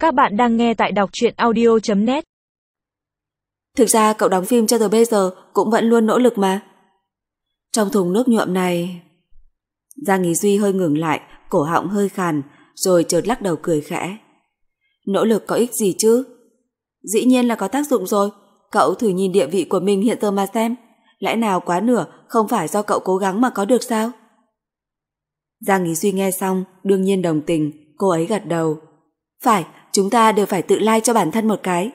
Các bạn đang nghe tại đọc truyện audio.net. Thực ra cậu đóng phim cho tới bây giờ cũng vẫn luôn nỗ lực mà. Trong thùng nước nhuộm này... Giang Ý Duy hơi ngừng lại, cổ họng hơi khàn, rồi chợt lắc đầu cười khẽ. Nỗ lực có ích gì chứ? Dĩ nhiên là có tác dụng rồi. Cậu thử nhìn địa vị của mình hiện giờ mà xem. Lẽ nào quá nửa không phải do cậu cố gắng mà có được sao? Giang Ý Duy nghe xong, đương nhiên đồng tình, cô ấy gật đầu. Phải, chúng ta đều phải tự like cho bản thân một cái.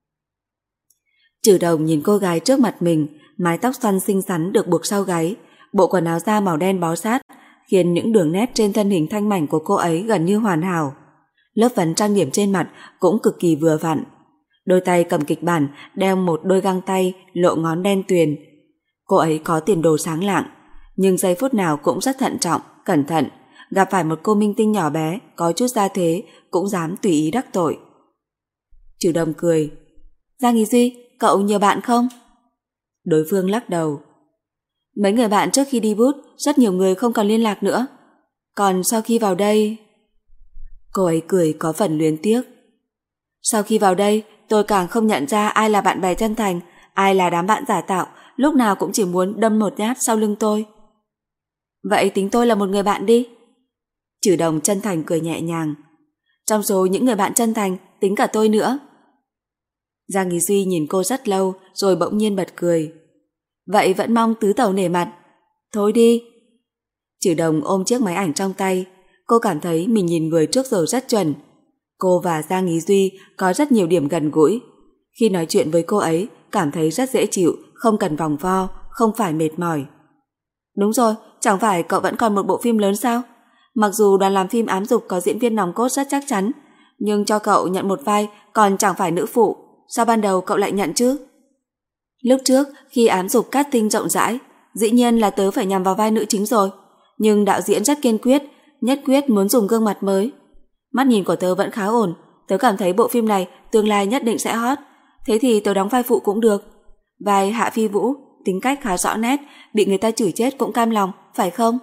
Trừ Đồng nhìn cô gái trước mặt mình, mái tóc xoăn xinh xắn được buộc sau gáy, bộ quần áo da màu đen bó sát, khiến những đường nét trên thân hình thanh mảnh của cô ấy gần như hoàn hảo. Lớp phấn trang điểm trên mặt cũng cực kỳ vừa vặn. Đôi tay cầm kịch bản, đeo một đôi găng tay lộ ngón đen tuyền. Cô ấy có tiền đồ sáng lạng, nhưng giây phút nào cũng rất thận trọng, cẩn thận. Gặp phải một cô minh tinh nhỏ bé, có chút gia thế, cũng dám tùy ý đắc tội. Trừ Đồng cười. Giang Ý Duy, cậu nhiều bạn không? Đối phương lắc đầu. Mấy người bạn trước khi đi bút, rất nhiều người không còn liên lạc nữa. Còn sau khi vào đây... Cô ấy cười có phần luyến tiếc. Sau khi vào đây, tôi càng không nhận ra ai là bạn bè chân thành, ai là đám bạn giả tạo, lúc nào cũng chỉ muốn đâm một nhát sau lưng tôi. Vậy tính tôi là một người bạn đi. Trừ Đồng chân thành cười nhẹ nhàng. Trong số những người bạn chân thành, tính cả tôi nữa. Giang Ý Duy nhìn cô rất lâu, rồi bỗng nhiên bật cười. Vậy vẫn mong tứ tẩu nể mặt. Thôi đi. Trừ Đồng ôm chiếc máy ảnh trong tay. Cô cảm thấy mình nhìn người trước giờ rất chuẩn. Cô và Giang Ý Duy có rất nhiều điểm gần gũi. Khi nói chuyện với cô ấy, cảm thấy rất dễ chịu, không cần vòng vo, không phải mệt mỏi. Đúng rồi, chẳng phải cậu vẫn còn một bộ phim lớn sao? Mặc dù đoàn làm phim Ám Dục có diễn viên nòng cốt rất chắc chắn, nhưng cho cậu nhận một vai còn chẳng phải nữ phụ, sao ban đầu cậu lại nhận chứ? Lúc trước, khi Ám Dục casting rộng rãi, dĩ nhiên là tớ phải nhằm vào vai nữ chính rồi, nhưng đạo diễn rất kiên quyết, nhất quyết muốn dùng gương mặt mới. Mắt nhìn của tớ vẫn khá ổn, tớ cảm thấy bộ phim này tương lai nhất định sẽ hot, thế thì tớ đóng vai phụ cũng được. Vai Hạ Phi Vũ, tính cách khá rõ nét, bị người ta chửi chết cũng cam lòng, phải không?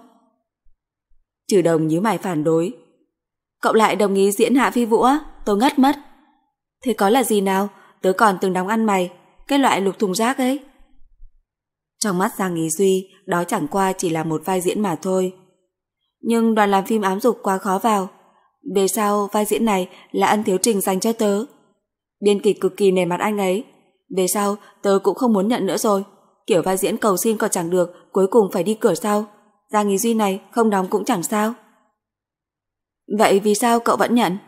Trừ Đồng nhíu mày phản đối. Cậu lại đồng ý diễn Hạ Phi Vũ á? Tôi ngất mất. Thế có là gì nào? Tớ còn từng đóng ăn mày, cái loại lục thùng rác ấy. Trong mắt Giang Ý Duy, đó chẳng qua chỉ là một vai diễn mà thôi. Nhưng đoàn làm phim Ám Dục quá khó vào. Về sau vai diễn này là Ân Thiếu Trình dành cho tớ. Biên kịch cực kỳ nể mặt anh ấy. Về sau tớ cũng không muốn nhận nữa rồi. Kiểu vai diễn cầu xin còn chẳng được, cuối cùng phải đi cửa sau. Giang Ý Duy này không đóng cũng chẳng sao. Vậy vì sao cậu vẫn nhận?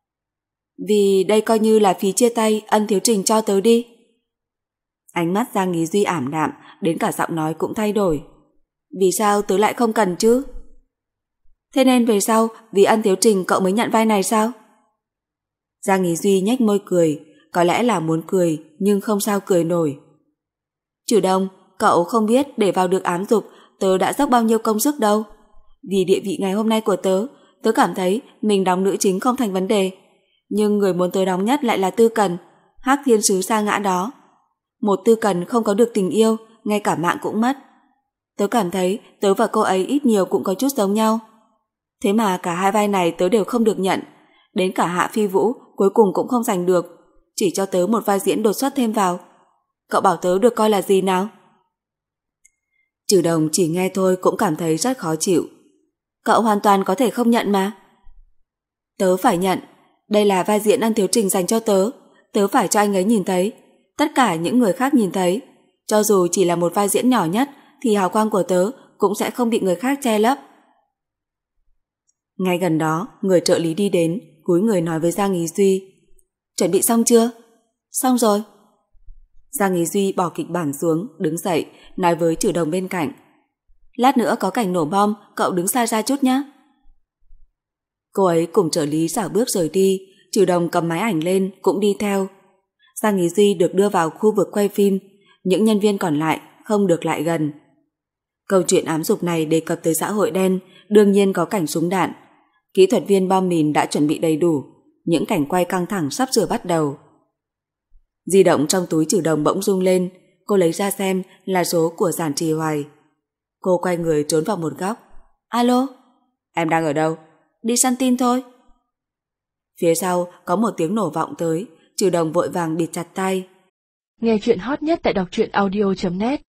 Vì đây coi như là phí chia tay Ân Thiếu Trình cho tớ đi. Ánh mắt Giang Ý Duy ảm đạm, đến cả giọng nói cũng thay đổi. Vì sao tớ lại không cần chứ? Thế nên về sau vì Ân Thiếu Trình cậu mới nhận vai này sao? Giang Ý Duy nhếch môi cười, có lẽ là muốn cười nhưng không sao cười nổi. Trừ Đồng, cậu không biết để vào được Ám Dục tớ đã dốc bao nhiêu công sức đâu. Vì địa vị ngày hôm nay của tớ, tớ cảm thấy mình đóng nữ chính không thành vấn đề. Nhưng người muốn tớ đóng nhất lại là Tư Cần, Hắc Thiên Sứ sa ngã đó. Một Tư Cần không có được tình yêu, ngay cả mạng cũng mất. Tớ cảm thấy tớ và cô ấy ít nhiều cũng có chút giống nhau. Thế mà cả hai vai này tớ đều không được nhận. Đến cả Hạ Phi Vũ cuối cùng cũng không giành được, chỉ cho tớ một vai diễn đột xuất thêm vào. Cậu bảo tớ được coi là gì nào? Trừ Đồng chỉ nghe thôi cũng cảm thấy rất khó chịu. Cậu hoàn toàn có thể không nhận mà. Tớ phải nhận. Đây là vai diễn Ân Thiếu Trình dành cho tớ. Tớ phải cho anh ấy nhìn thấy. Tất cả những người khác nhìn thấy. Cho dù chỉ là một vai diễn nhỏ nhất thì hào quang của tớ cũng sẽ không bị người khác che lấp. Ngay gần đó, người trợ lý đi đến, cúi người nói với Giang Ý Duy. Chuẩn bị xong chưa? Xong rồi. Giang Ý Duy bỏ kịch bản xuống, đứng dậy, nói với Trừ Đồng bên cạnh. Lát nữa có cảnh nổ bom, cậu đứng xa ra chút nhé. Cô ấy cùng trợ lý xảo bước rời đi, Trừ Đồng cầm máy ảnh lên, cũng đi theo. Giang Ý Duy được đưa vào khu vực quay phim, những nhân viên còn lại không được lại gần. Câu chuyện ám dục này đề cập tới xã hội đen, đương nhiên có cảnh súng đạn. Kỹ thuật viên bom mìn đã chuẩn bị đầy đủ, những cảnh quay căng thẳng sắp sửa bắt đầu. Di động trong túi Trừ Đồng bỗng rung lên, cô lấy ra xem là số của Giản Trì Hoài. Cô quay người trốn vào một góc. Alo? Em đang ở đâu? Đi săn tin thôi. Phía sau có một tiếng nổ vọng tới, Trừ Đồng vội vàng bịt chặt tay. Nghe chuyện hot nhất tại đọc truyện audio.net